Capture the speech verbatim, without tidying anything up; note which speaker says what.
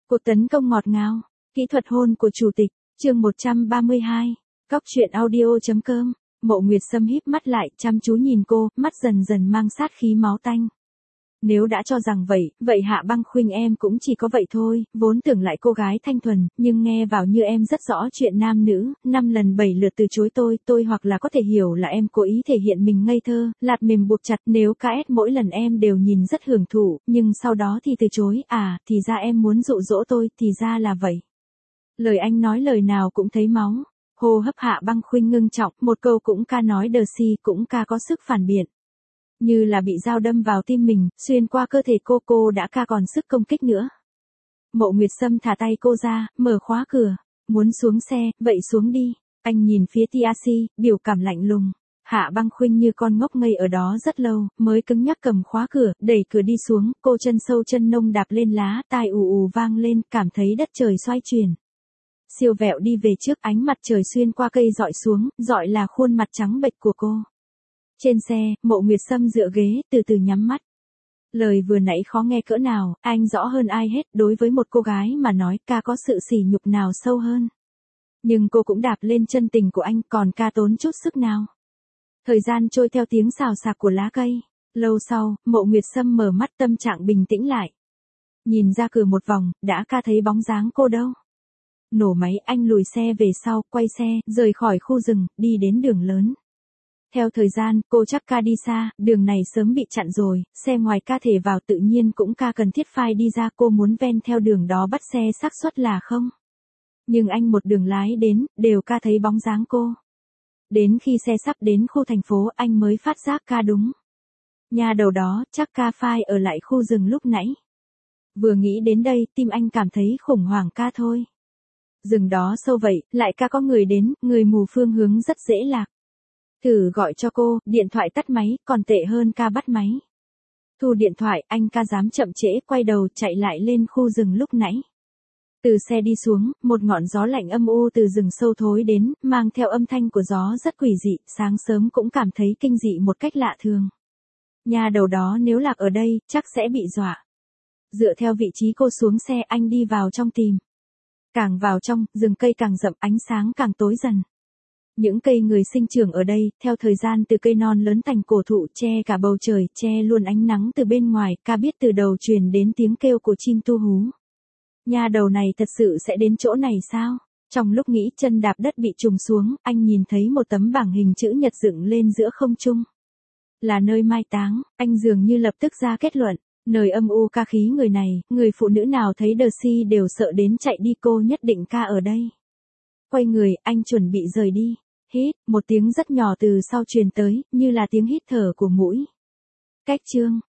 Speaker 1: Cuộc tấn công ngọt ngào, kỹ thuật hôn của chủ tịch, chương một trăm ba mươi hai, Góc truyện audio.com, Mộ Nguyệt Sâm híp mắt lại, chăm chú nhìn cô, mắt dần dần mang sát khí máu tanh. Nếu đã cho rằng vậy, vậy Hạ Băng Khuynh em cũng chỉ có vậy thôi, vốn tưởng lại cô gái thanh thuần, nhưng nghe vào như em rất rõ chuyện nam nữ, năm lần bảy lượt từ chối tôi, tôi hoặc là có thể hiểu là em cố ý thể hiện mình ngây thơ, lạt mềm buộc chặt, nếu ca ét mỗi lần em đều nhìn rất hưởng thụ, nhưng sau đó thì từ chối, à, thì ra em muốn dụ dỗ tôi, thì ra là vậy. Lời anh nói lời nào cũng thấy máu, hô hấp Hạ Băng Khuynh ngưng trọng, một câu cũng ca nói đờ si, cũng ca có sức phản biện. Như là bị dao đâm vào tim mình, xuyên qua cơ thể cô cô đã ca còn sức công kích nữa. Mộ Nguyệt Sâm thả tay cô ra, mở khóa cửa, muốn xuống xe, vậy xuống đi. Anh nhìn phía Tiaxi, biểu cảm lạnh lùng. Hạ Băng Khuynh như con ngốc ngây ở đó rất lâu, mới cứng nhắc cầm khóa cửa, đẩy cửa đi xuống, cô chân sâu chân nông đạp lên lá, tai ù ù vang lên, cảm thấy đất trời xoay chuyển. Siêu vẹo đi về trước, ánh mặt trời xuyên qua cây dọi xuống, dọi là khuôn mặt trắng bệch của cô. Trên xe, Mộ Nguyệt Sâm dựa ghế, từ từ nhắm mắt. Lời vừa nãy khó nghe cỡ nào, anh rõ hơn ai hết, đối với một cô gái mà nói, ca có sự sỉ nhục nào sâu hơn. Nhưng cô cũng đạp lên chân tình của anh, còn ca tốn chút sức nào. Thời gian trôi theo tiếng xào xạc của lá cây. Lâu sau, Mộ Nguyệt Sâm mở mắt, tâm trạng bình tĩnh lại. Nhìn ra cửa một vòng, đã ca thấy bóng dáng cô đâu. Nổ máy, anh lùi xe về sau, quay xe, rời khỏi khu rừng, đi đến đường lớn. Theo thời gian, cô chắc ca đi xa, đường này sớm bị chặn rồi, xe ngoài ca thể vào tự nhiên cũng ca cần thiết phai đi ra, cô muốn ven theo đường đó bắt xe xác suất là không. Nhưng anh một đường lái đến, đều ca thấy bóng dáng cô. Đến khi xe sắp đến khu thành phố, anh mới phát giác ca đúng. Nhà đầu đó, chắc ca phai ở lại khu rừng lúc nãy. Vừa nghĩ đến đây, tim anh cảm thấy khủng hoảng ca thôi. Rừng đó sâu vậy, lại ca có người đến, người mù phương hướng rất dễ lạc. Thử gọi cho cô, điện thoại tắt máy, còn tệ hơn ca bắt máy. Thu điện thoại, anh ca dám chậm trễ, quay đầu chạy lại lên khu rừng lúc nãy. Từ xe đi xuống, một ngọn gió lạnh âm u từ rừng sâu thối đến, mang theo âm thanh của gió rất quỷ dị, sáng sớm cũng cảm thấy kinh dị một cách lạ thường. Nhà đầu đó nếu lạc ở đây, chắc sẽ bị dọa. Dựa theo vị trí cô xuống xe, anh đi vào trong tìm. Càng vào trong, rừng cây càng rậm, ánh sáng càng tối dần. Những cây người sinh trưởng ở đây, theo thời gian từ cây non lớn thành cổ thụ, che cả bầu trời, che luôn ánh nắng từ bên ngoài, ca biết từ đầu truyền đến tiếng kêu của chim tu hú. Nhà đầu này thật sự sẽ đến chỗ này sao? Trong lúc nghĩ, chân đạp đất bị trùng xuống, anh nhìn thấy một tấm bảng hình chữ nhật dựng lên giữa không trung. Là nơi mai táng, anh dường như lập tức ra kết luận, nơi âm u ca khí người này, người phụ nữ nào thấy đờ si đều sợ đến chạy đi, cô nhất định ca ở đây. Quay người, anh chuẩn bị rời đi. Hít, một tiếng rất nhỏ từ sau truyền tới, như là tiếng hít thở của muỗi. Cách chương